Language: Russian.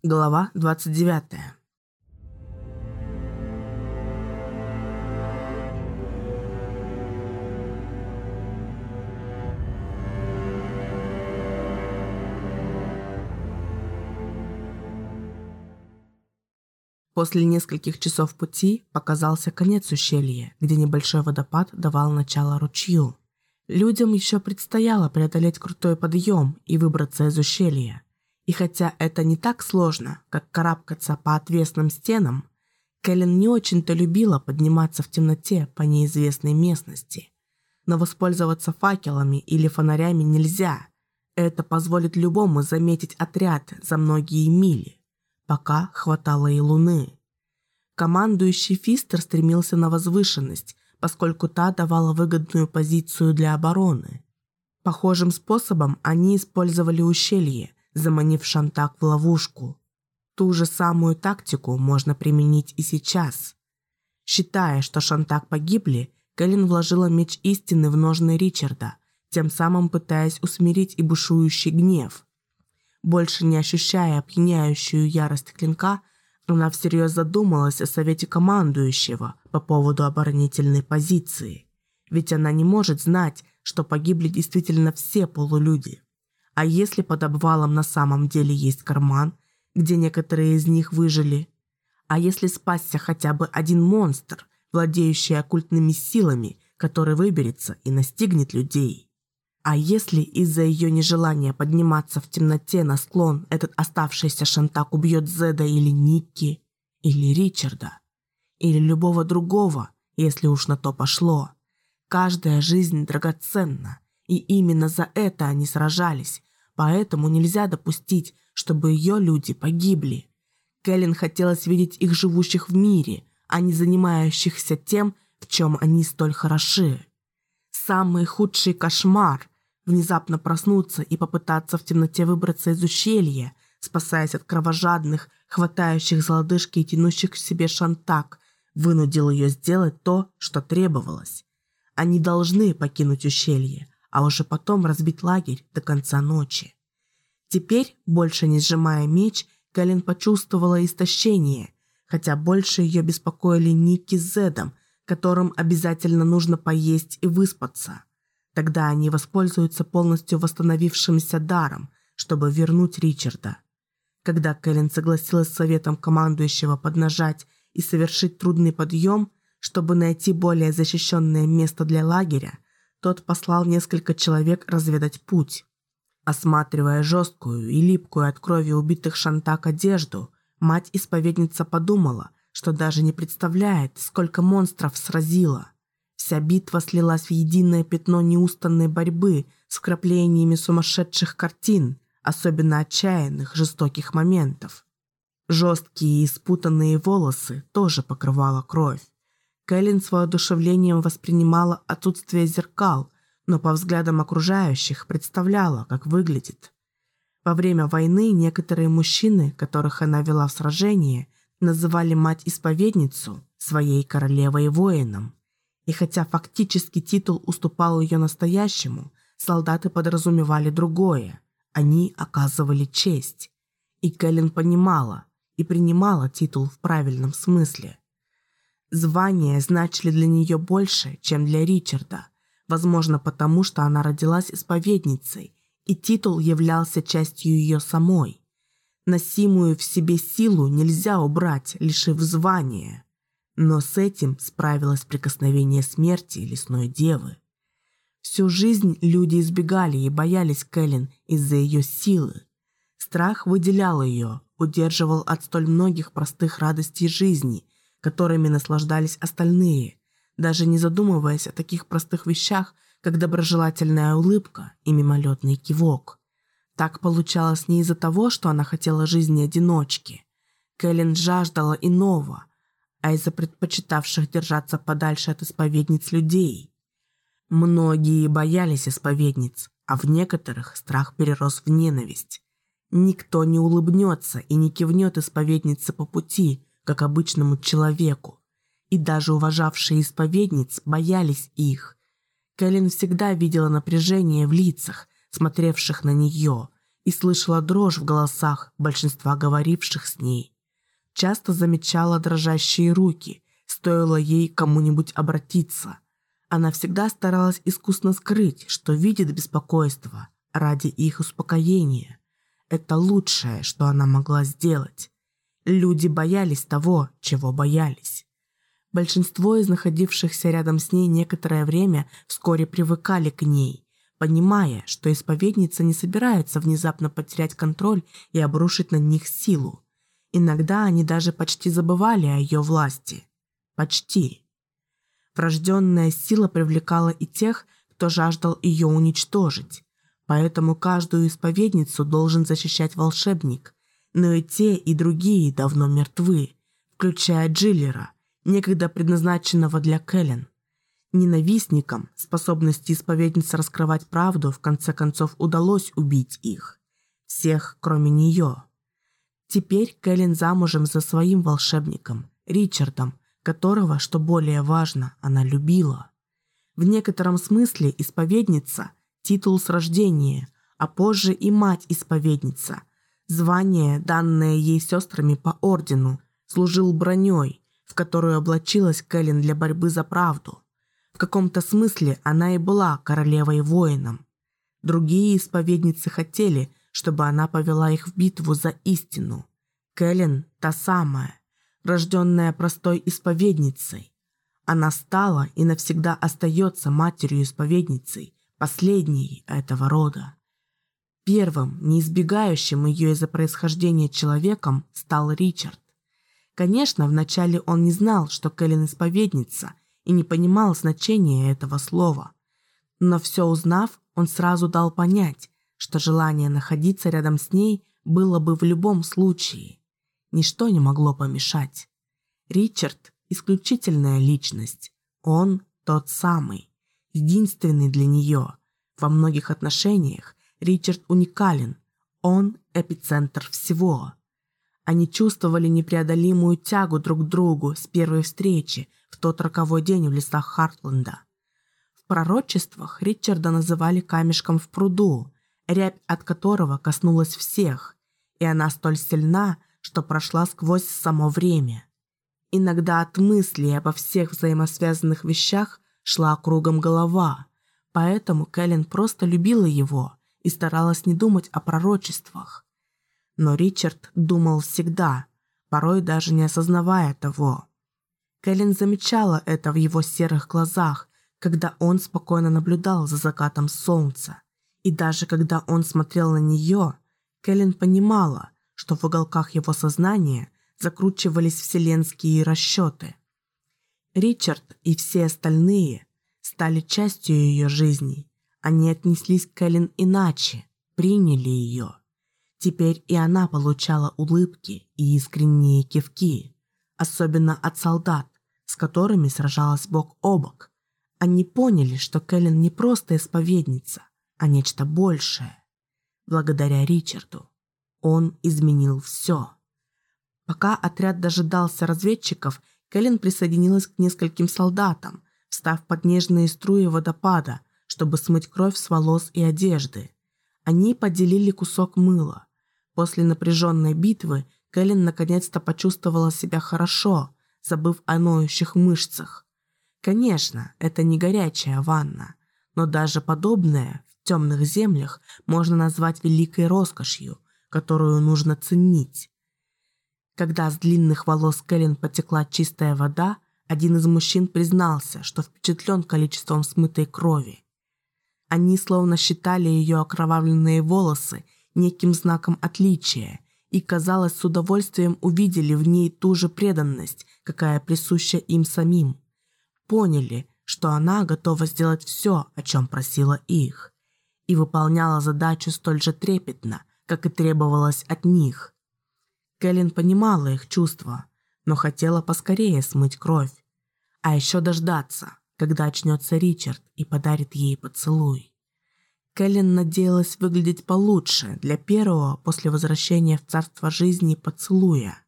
Глава 29. После нескольких часов пути показался конец ущелья, где небольшой водопад давал начало ручью. Людям еще предстояло преодолеть крутой подъем и выбраться из ущелья. И хотя это не так сложно, как карабкаться по отвесным стенам, Кэлен не очень-то любила подниматься в темноте по неизвестной местности. Но воспользоваться факелами или фонарями нельзя. Это позволит любому заметить отряд за многие мили, пока хватало и луны. Командующий Фистер стремился на возвышенность, поскольку та давала выгодную позицию для обороны. Похожим способом они использовали ущелье, заманив Шантак в ловушку. Ту же самую тактику можно применить и сейчас. Считая, что Шантак погибли, Кэлен вложила меч истины в ножны Ричарда, тем самым пытаясь усмирить и бушующий гнев. Больше не ощущая опьяняющую ярость клинка, она всерьез задумалась о совете командующего по поводу оборонительной позиции. Ведь она не может знать, что погибли действительно все полулюди. А если под обвалом на самом деле есть карман, где некоторые из них выжили? А если спасся хотя бы один монстр, владеющий оккультными силами, который выберется и настигнет людей? А если из-за ее нежелания подниматься в темноте на склон этот оставшийся Шантак убьет Зеда или Никки, или Ричарда, или любого другого, если уж на то пошло? Каждая жизнь драгоценна, и именно за это они сражались. Поэтому нельзя допустить, чтобы ее люди погибли. Кэлен хотелось видеть их живущих в мире, а не занимающихся тем, в чем они столь хороши. Самый худший кошмар – внезапно проснуться и попытаться в темноте выбраться из ущелья, спасаясь от кровожадных, хватающих за лодыжки и тянущих к себе Шантак, вынудил ее сделать то, что требовалось. Они должны покинуть ущелье, а уже потом разбить лагерь до конца ночи. Теперь, больше не сжимая меч, Кэлен почувствовала истощение, хотя больше ее беспокоили Никки с Зедом, которым обязательно нужно поесть и выспаться. Тогда они воспользуются полностью восстановившимся даром, чтобы вернуть Ричарда. Когда Кэлен согласилась с советом командующего поднажать и совершить трудный подъем, чтобы найти более защищенное место для лагеря, тот послал несколько человек разведать путь. Осматривая жесткую и липкую от крови убитых Шантак одежду, мать-исповедница подумала, что даже не представляет, сколько монстров сразила. Вся битва слилась в единое пятно неустанной борьбы с вкраплениями сумасшедших картин, особенно отчаянных, жестоких моментов. Жесткие и спутанные волосы тоже покрывала кровь. Кэлен с воодушевлением воспринимала отсутствие зеркал, но по взглядам окружающих представляла, как выглядит. Во время войны некоторые мужчины, которых она вела в сражение, называли мать-исповедницу своей королевой-воином. И хотя фактически титул уступал ее настоящему, солдаты подразумевали другое. Они оказывали честь. И Кэлен понимала и принимала титул в правильном смысле. Звания значили для нее больше, чем для Ричарда, возможно, потому что она родилась исповедницей, и титул являлся частью ее самой. Носимую в себе силу нельзя убрать, лишив звания. Но с этим справилось прикосновение смерти лесной девы. Всю жизнь люди избегали и боялись Кэлен из-за ее силы. Страх выделял ее, удерживал от столь многих простых радостей жизни, которыми наслаждались остальные, даже не задумываясь о таких простых вещах, как доброжелательная улыбка и мимолетный кивок. Так получалось не из-за того, что она хотела жизни одиночки. Кэлен жаждала иного, а из-за предпочитавших держаться подальше от исповедниц людей. Многие боялись исповедниц, а в некоторых страх перерос в ненависть. Никто не улыбнется и не кивнет исповеднице по пути, как обычному человеку. И даже уважавшие исповедниц боялись их. Кэлен всегда видела напряжение в лицах, смотревших на нее, и слышала дрожь в голосах большинства говоривших с ней. Часто замечала дрожащие руки, стоило ей кому-нибудь обратиться. Она всегда старалась искусно скрыть, что видит беспокойство, ради их успокоения. Это лучшее, что она могла сделать. Люди боялись того, чего боялись. Большинство из находившихся рядом с ней некоторое время вскоре привыкали к ней, понимая, что исповедница не собирается внезапно потерять контроль и обрушить на них силу. Иногда они даже почти забывали о ее власти. Почти. Врожденная сила привлекала и тех, кто жаждал ее уничтожить. Поэтому каждую исповедницу должен защищать волшебник. Но и те, и другие давно мертвы, включая Джиллера, некогда предназначенного для Кэлен. Ненавистникам способности исповедницы раскрывать правду в конце концов удалось убить их. Всех, кроме нее. Теперь Кэлен замужем за своим волшебником, Ричардом, которого, что более важно, она любила. В некотором смысле исповедница – титул с рождения, а позже и мать-исповедница. Звание, данное ей сестрами по ордену, служил броней, в которую облачилась Кэлен для борьбы за правду. В каком-то смысле она и была королевой-воином. Другие исповедницы хотели, чтобы она повела их в битву за истину. Кэлен – та самая, рожденная простой исповедницей. Она стала и навсегда остается матерью-исповедницей, последней этого рода. Первым, не избегающим ее из-за происхождения человеком, стал Ричард. Конечно, вначале он не знал, что Кэлен исповедница, и не понимал значения этого слова. Но все узнав, он сразу дал понять, что желание находиться рядом с ней было бы в любом случае. Ничто не могло помешать. Ричард – исключительная личность. Он тот самый, единственный для нее. Во многих отношениях Ричард уникален. Он – эпицентр всего. Они чувствовали непреодолимую тягу друг к другу с первой встречи в тот роковой день в лесах Хартленда. В пророчествах Ричарда называли камешком в пруду, рябь от которого коснулась всех, и она столь сильна, что прошла сквозь само время. Иногда от мыслей обо всех взаимосвязанных вещах шла кругом голова, поэтому Кэлен просто любила его и старалась не думать о пророчествах. Но Ричард думал всегда, порой даже не осознавая того. Кэлен замечала это в его серых глазах, когда он спокойно наблюдал за закатом солнца. И даже когда он смотрел на нее, Кэлен понимала, что в уголках его сознания закручивались вселенские расчеты. Ричард и все остальные стали частью ее жизни. Они отнеслись к Кэлен иначе, приняли ее. Теперь и она получала улыбки и искренние кивки, особенно от солдат, с которыми сражалась бок о бок. Они поняли, что Кэлен не просто исповедница, а нечто большее. Благодаря Ричарду он изменил все. Пока отряд дожидался разведчиков, Кэлен присоединилась к нескольким солдатам, встав под нежные струи водопада, чтобы смыть кровь с волос и одежды. Они поделили кусок мыла. После напряженной битвы Кэлен наконец-то почувствовала себя хорошо, забыв о ноющих мышцах. Конечно, это не горячая ванна, но даже подобное в темных землях можно назвать великой роскошью, которую нужно ценить. Когда с длинных волос Кэлен потекла чистая вода, один из мужчин признался, что впечатлен количеством смытой крови. Они словно считали ее окровавленные волосы неким знаком отличия и, казалось, с удовольствием увидели в ней ту же преданность, какая присуща им самим. Поняли, что она готова сделать все, о чем просила их, и выполняла задачу столь же трепетно, как и требовалось от них. Кэлен понимала их чувства, но хотела поскорее смыть кровь, а еще дождаться, когда очнется Ричард и подарит ей поцелуй. Кэлен надеялась выглядеть получше для первого после возвращения в царство жизни поцелуя.